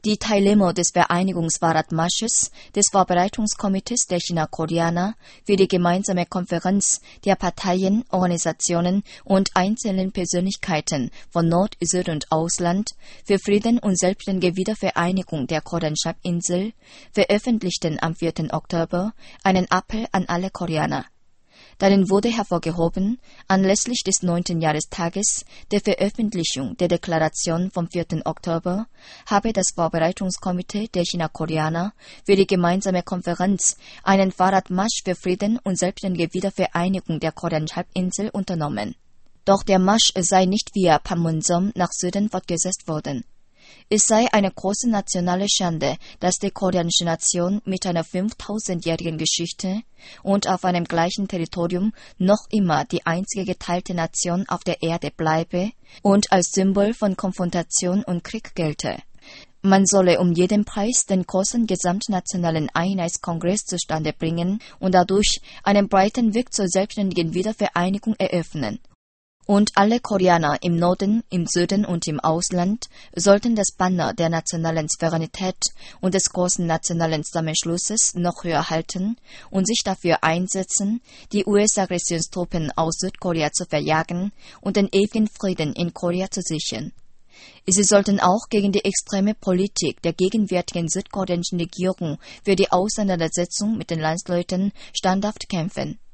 Die Teilnehmer des Vereinigungsfahrradmarsches des Vorbereitungskomitees der China-Koreaner für die gemeinsame Konferenz der Parteien, Organisationen und einzelnen Persönlichkeiten von Nord-, Süd- und Ausland für Frieden und selbstständige Wiedervereinigung der Koreanische-Halbinsel veröffentlichten am 4. Oktober einen Appell an alle Koreaner. Darin wurde hervorgehoben, anlässlich des 9. Jahrestages der Veröffentlichung der Deklaration vom 4. Oktober habe das Vorbereitungskomitee der China-Koreaner für die gemeinsame Konferenz einen Fahrradmarsch für Frieden und selbstständige Wiedervereinigung der Koreanischen Halbinsel unternommen. Doch der Marsch sei nicht via Panmunjom nach Süden fortgesetzt worden. Es sei eine große nationale Schande, dass die koreanische Nation mit einer 5000-jährigen Geschichte und auf einem gleichen Territorium noch immer die einzige geteilte Nation auf der Erde bleibe und als Symbol von Konfrontation und Krieg gelte. Man solle um jeden Preis den großen gesamtnationalen Einheitskongress zustande bringen und dadurch einen breiten Weg zur selbstständigen Wiedervereinigung eröffnen. Und alle Koreaner im Norden, im Süden und im Ausland sollten das Banner der nationalen Souveränität und des großen nationalen Zusammenschlusses noch höher halten und sich dafür einsetzen, die US-Aggressionstruppen aus Südkorea zu verjagen und den ewigen Frieden in Korea zu sichern. Sie sollten auch gegen die extreme Politik der gegenwärtigen südkoreanischen Regierung für die Auseinandersetzung mit den Landsleuten standhaft kämpfen.